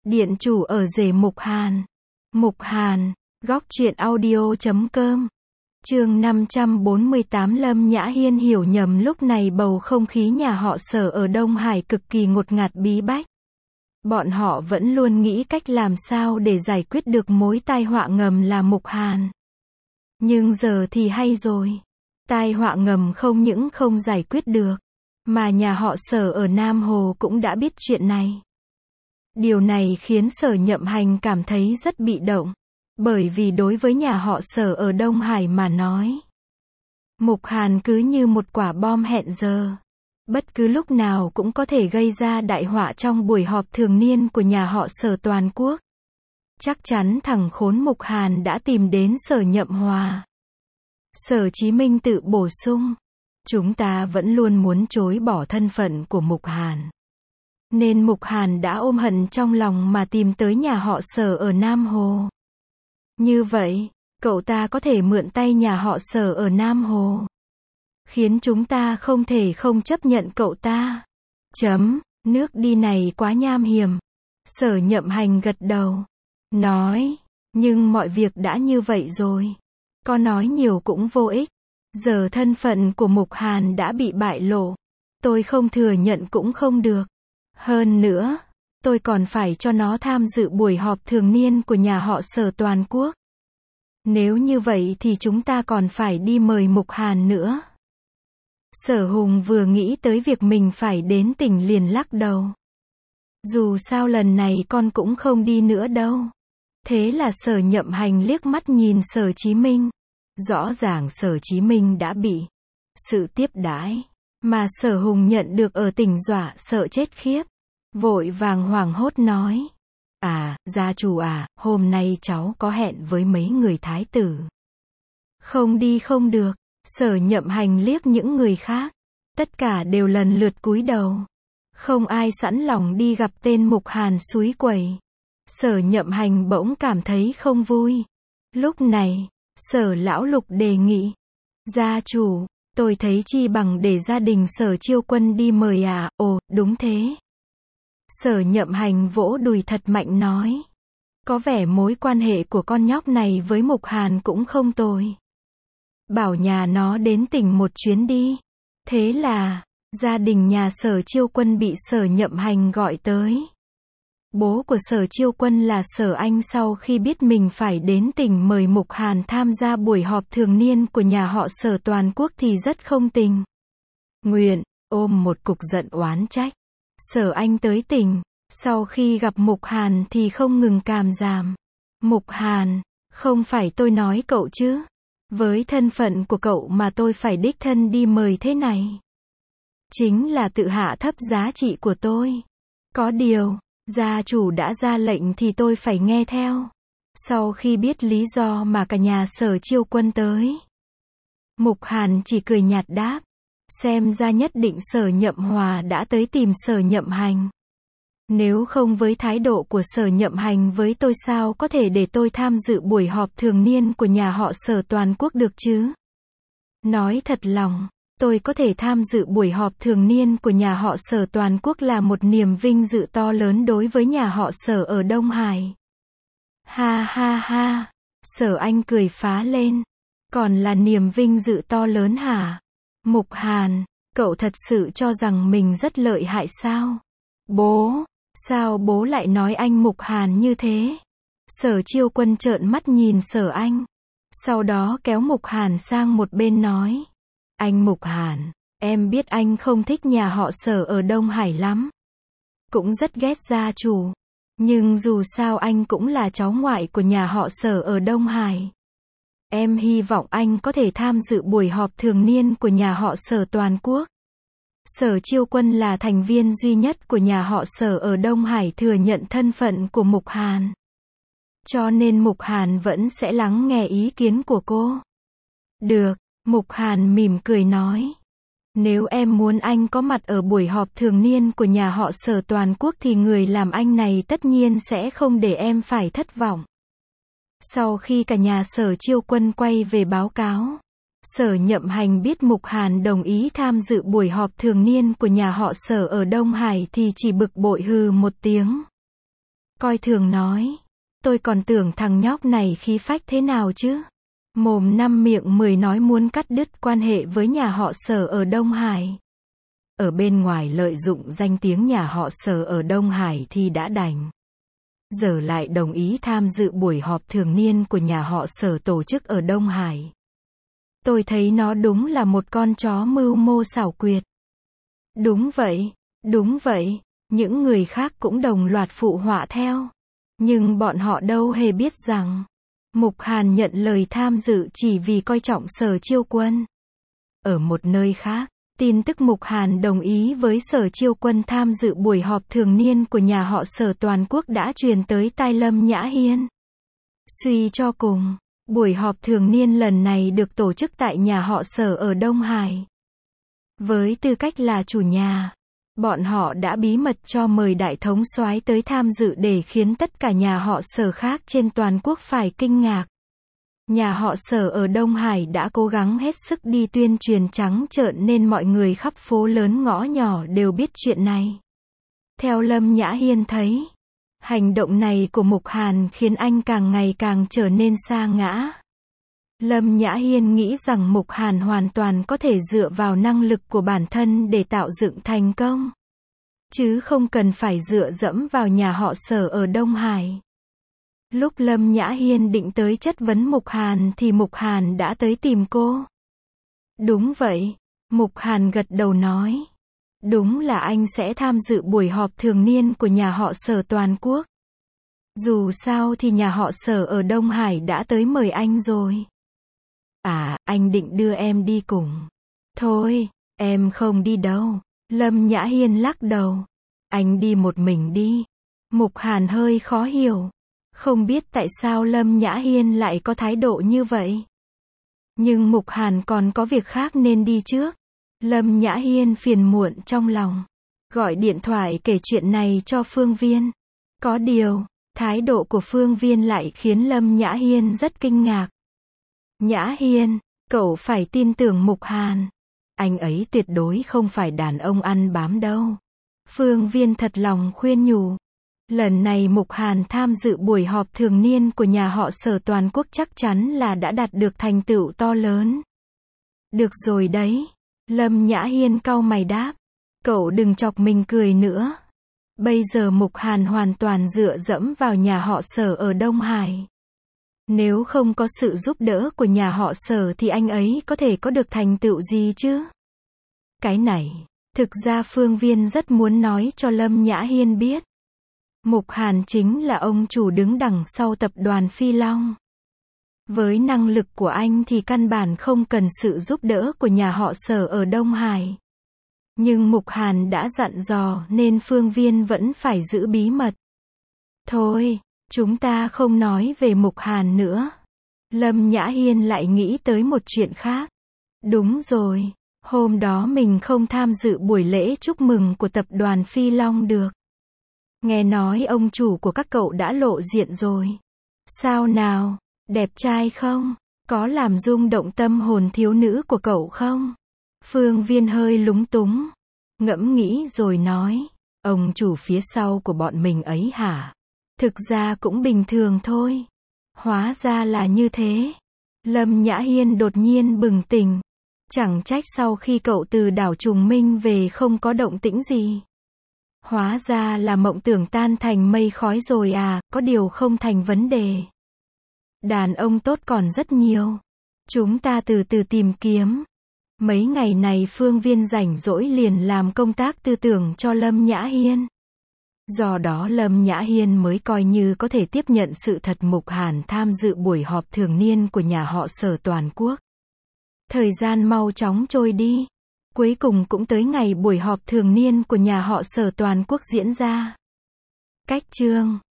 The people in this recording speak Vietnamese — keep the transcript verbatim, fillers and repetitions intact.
Điện chủ ở rể Mục Hàn. Mục Hàn, góc truyện audio chấm com. Chương năm trăm bốn mươi tám Lâm Nhã Hiên hiểu nhầm lúc này bầu không khí nhà họ Sở ở Đông Hải cực kỳ ngột ngạt bí bách. Bọn họ vẫn luôn nghĩ cách làm sao để giải quyết được mối tai họa ngầm là Mục Hàn. Nhưng giờ thì hay rồi. Tai họa ngầm không những không giải quyết được, mà nhà họ Sở ở Nam Hồ cũng đã biết chuyện này. Điều này khiến Sở Nhậm Hành cảm thấy rất bị động. Bởi vì đối với nhà họ Sở ở Đông Hải mà nói, Mục Hàn cứ như một quả bom hẹn giờ. Bất cứ lúc nào cũng có thể gây ra đại họa trong buổi họp thường niên của nhà họ Sở toàn quốc. Chắc chắn thằng khốn Mục Hàn đã tìm đến Sở Nhậm Hòa. Sở Chí Minh tự bổ sung, chúng ta vẫn luôn muốn chối bỏ thân phận của Mục Hàn. Nên Mục Hàn đã ôm hận trong lòng mà tìm tới nhà họ Sở ở Nam Hồ. Như vậy, cậu ta có thể mượn tay nhà họ Sở ở Nam Hồ, khiến chúng ta không thể không chấp nhận cậu ta. Chấm, nước đi này quá nham hiểm. Sở Nhậm Hành gật đầu, nói, nhưng mọi việc đã như vậy rồi. Có nói nhiều cũng vô ích. Giờ thân phận của Mục Hàn đã bị bại lộ. Tôi không thừa nhận cũng không được. Hơn nữa, tôi còn phải cho nó tham dự buổi họp thường niên của nhà họ Sở toàn quốc. Nếu như vậy thì chúng ta còn phải đi mời Mục Hàn nữa. Sở Hùng vừa nghĩ tới việc mình phải đến tỉnh liền lắc đầu. Dù sao lần này con cũng không đi nữa đâu. Thế là Sở Nhậm Hành liếc mắt nhìn Sở Chí Minh. Rõ ràng Sở Chí Minh đã bị sự tiếp đãi mà Sở Hùng nhận được ở tỉnh dọa sợ chết khiếp. Vội vàng hoảng hốt nói, à, gia chủ à, hôm nay cháu có hẹn với mấy người thái tử. Không đi không được. Sở Nhậm Hành liếc những người khác. Tất cả đều lần lượt cúi đầu. Không ai sẵn lòng đi gặp tên Mục Hàn xúi quẩy. Sở Nhậm Hành bỗng cảm thấy không vui. Lúc này, Sở Lão Lục đề nghị, gia chủ, tôi thấy chi bằng để gia đình Sở Chiêu Quân đi mời à. Ồ, đúng thế. Sở Nhậm Hành vỗ đùi thật mạnh nói, có vẻ mối quan hệ của con nhóc này với Mục Hàn cũng không tồi. Bảo nhà nó đến tỉnh một chuyến đi. Thế là, gia đình nhà Sở Chiêu Quân bị Sở Nhậm Hành gọi tới. Bố của Sở Chiêu Quân là Sở Anh sau khi biết mình phải đến tỉnh mời Mục Hàn tham gia buổi họp thường niên của nhà họ Sở toàn quốc thì rất không tình nguyện, ôm một cục giận oán trách. Sở Anh tới tỉnh, sau khi gặp Mục Hàn thì không ngừng càm ràm. Mục Hàn, không phải tôi nói cậu chứ. Với thân phận của cậu mà tôi phải đích thân đi mời thế này. Chính là tự hạ thấp giá trị của tôi. Có điều, gia chủ đã ra lệnh thì tôi phải nghe theo. Sau khi biết lý do mà cả nhà Sở Chiêu Quân tới, Mục Hàn chỉ cười nhạt đáp, xem ra nhất định Sở Nhậm Hòa đã tới tìm Sở Nhậm Hành. Nếu không với thái độ của Sở Nhậm Hành với tôi sao có thể để tôi tham dự buổi họp thường niên của nhà họ Sở toàn quốc được chứ? Nói thật lòng, tôi có thể tham dự buổi họp thường niên của nhà họ Sở toàn quốc là một niềm vinh dự to lớn đối với nhà họ Sở ở Đông Hải. Ha ha ha, Sở Anh cười phá lên. Còn là niềm vinh dự to lớn hả? Mục Hàn, cậu thật sự cho rằng mình rất lợi hại sao? Bố, sao bố lại nói anh Mục Hàn như thế? Sở Chiêu Quân trợn mắt nhìn Sở Anh. Sau đó kéo Mục Hàn sang một bên nói, anh Mục Hàn, em biết anh không thích nhà họ Sở ở Đông Hải lắm. Cũng rất ghét gia chủ. Nhưng dù sao anh cũng là cháu ngoại của nhà họ Sở ở Đông Hải. Em hy vọng anh có thể tham dự buổi họp thường niên của nhà họ Sở toàn quốc. Sở Chiêu Quân là thành viên duy nhất của nhà họ Sở ở Đông Hải thừa nhận thân phận của Mục Hàn. Cho nên Mục Hàn vẫn sẽ lắng nghe ý kiến của cô. Được, Mục Hàn mỉm cười nói. Nếu em muốn anh có mặt ở buổi họp thường niên của nhà họ Sở toàn quốc thì người làm anh này tất nhiên sẽ không để em phải thất vọng. Sau khi cả nhà Sở Chiêu Quân quay về báo cáo, Sở Nhậm Hành biết Mục Hàn đồng ý tham dự buổi họp thường niên của nhà họ Sở ở Đông Hải thì chỉ bực bội hừ một tiếng. coi thường nói. Tôi còn tưởng thằng nhóc này khí phách thế nào chứ. Mồm năm miệng mười nói muốn cắt đứt quan hệ với nhà họ Sở ở Đông Hải. Ở bên ngoài lợi dụng danh tiếng nhà họ Sở ở Đông Hải thì đã đành. Giờ lại đồng ý tham dự buổi họp thường niên của nhà họ Sở tổ chức ở Đông Hải. Tôi thấy nó đúng là một con chó mưu mô xảo quyệt. Đúng vậy, đúng vậy, những người khác cũng đồng loạt phụ họa theo. Nhưng bọn họ đâu hề biết rằng, Mục Hàn nhận lời tham dự chỉ vì coi trọng Sở Chiêu Quân. Ở một nơi khác, tin tức Mục Hàn đồng ý với Sở Chiêu Quân tham dự buổi họp thường niên của nhà họ Sở toàn quốc đã truyền tới tai Lâm Nhã Hiên. Suy cho cùng, buổi họp thường niên lần này được tổ chức tại nhà họ Sở ở Đông Hải. Với tư cách là chủ nhà, bọn họ đã bí mật cho mời đại thống soái tới tham dự để khiến tất cả nhà họ Sở khác trên toàn quốc phải kinh ngạc. Nhà họ Sở ở Đông Hải đã cố gắng hết sức đi tuyên truyền trắng trợn nên mọi người khắp phố lớn ngõ nhỏ đều biết chuyện này. Theo Lâm Nhã Hiên thấy, hành động này của Mục Hàn khiến anh càng ngày càng trở nên sa ngã. Lâm Nhã Hiên nghĩ rằng Mục Hàn hoàn toàn có thể dựa vào năng lực của bản thân để tạo dựng thành công, chứ không cần phải dựa dẫm vào nhà họ Sở ở Đông Hải. Lúc Lâm Nhã Hiên định tới chất vấn Mục Hàn thì Mục Hàn đã tới tìm cô. Đúng vậy, Mục Hàn gật đầu nói. Đúng là anh sẽ tham dự buổi họp thường niên của nhà họ Sở toàn quốc. Dù sao thì nhà họ Sở ở Đông Hải đã tới mời anh rồi. À, anh định đưa em đi cùng. Thôi, em không đi đâu. Lâm Nhã Hiên lắc đầu. Anh đi một mình đi. Mục Hàn hơi khó hiểu. Không biết tại sao Lâm Nhã Hiên lại có thái độ như vậy. Nhưng Mục Hàn còn có việc khác nên đi trước. Lâm Nhã Hiên phiền muộn trong lòng. Gọi điện thoại kể chuyện này cho Phương Viên. Có điều, thái độ của Phương Viên lại khiến Lâm Nhã Hiên rất kinh ngạc. Nhã Hiên, cậu phải tin tưởng Mục Hàn. Anh ấy tuyệt đối không phải đàn ông ăn bám đâu. Phương Viên thật lòng khuyên nhủ. Lần này Mục Hàn tham dự buổi họp thường niên của nhà họ Sở toàn quốc chắc chắn là đã đạt được thành tựu to lớn. Được rồi đấy. Lâm Nhã Hiên cau mày đáp. Cậu đừng chọc mình cười nữa. Bây giờ Mục Hàn hoàn toàn dựa dẫm vào nhà họ Sở ở Đông Hải. Nếu không có sự giúp đỡ của nhà họ Sở thì anh ấy có thể có được thành tựu gì chứ? Cái này, thực ra Phương Viên rất muốn nói cho Lâm Nhã Hiên biết. Mục Hàn chính là ông chủ đứng đằng sau tập đoàn Phi Long. Với năng lực của anh thì căn bản không cần sự giúp đỡ của nhà họ Sở ở Đông Hải. Nhưng Mục Hàn đã dặn dò nên Phương Viên vẫn phải giữ bí mật. Thôi, chúng ta không nói về Mục Hàn nữa. Lâm Nhã Hiên lại nghĩ tới một chuyện khác. Đúng rồi, hôm đó mình không tham dự buổi lễ chúc mừng của tập đoàn Phi Long được. Nghe nói ông chủ của các cậu đã lộ diện rồi. Sao nào, đẹp trai không? Có làm rung động tâm hồn thiếu nữ của cậu không? Phương Viên hơi lúng túng, ngẫm nghĩ rồi nói. Ông chủ phía sau của bọn mình ấy hả? Thực ra cũng bình thường thôi. Hóa ra là như thế. Lâm Nhã Hiên đột nhiên bừng tỉnh. Chẳng trách sau khi cậu từ đảo Trùng Minh về không có động tĩnh gì. Hóa ra là mộng tưởng tan thành mây khói rồi à, có điều không thành vấn đề. Đàn ông tốt còn rất nhiều. Chúng ta từ từ tìm kiếm. Mấy ngày này Phương Viên rảnh rỗi liền làm công tác tư tưởng cho Lâm Nhã Hiên. Do đó Lâm Nhã Hiên mới coi như có thể tiếp nhận sự thật Mục Hàn tham dự buổi họp thường niên của nhà họ Sở toàn quốc. Thời gian mau chóng trôi đi. Cuối cùng cũng tới ngày buổi họp thường niên của nhà họ Sở toàn quốc diễn ra. Cách chương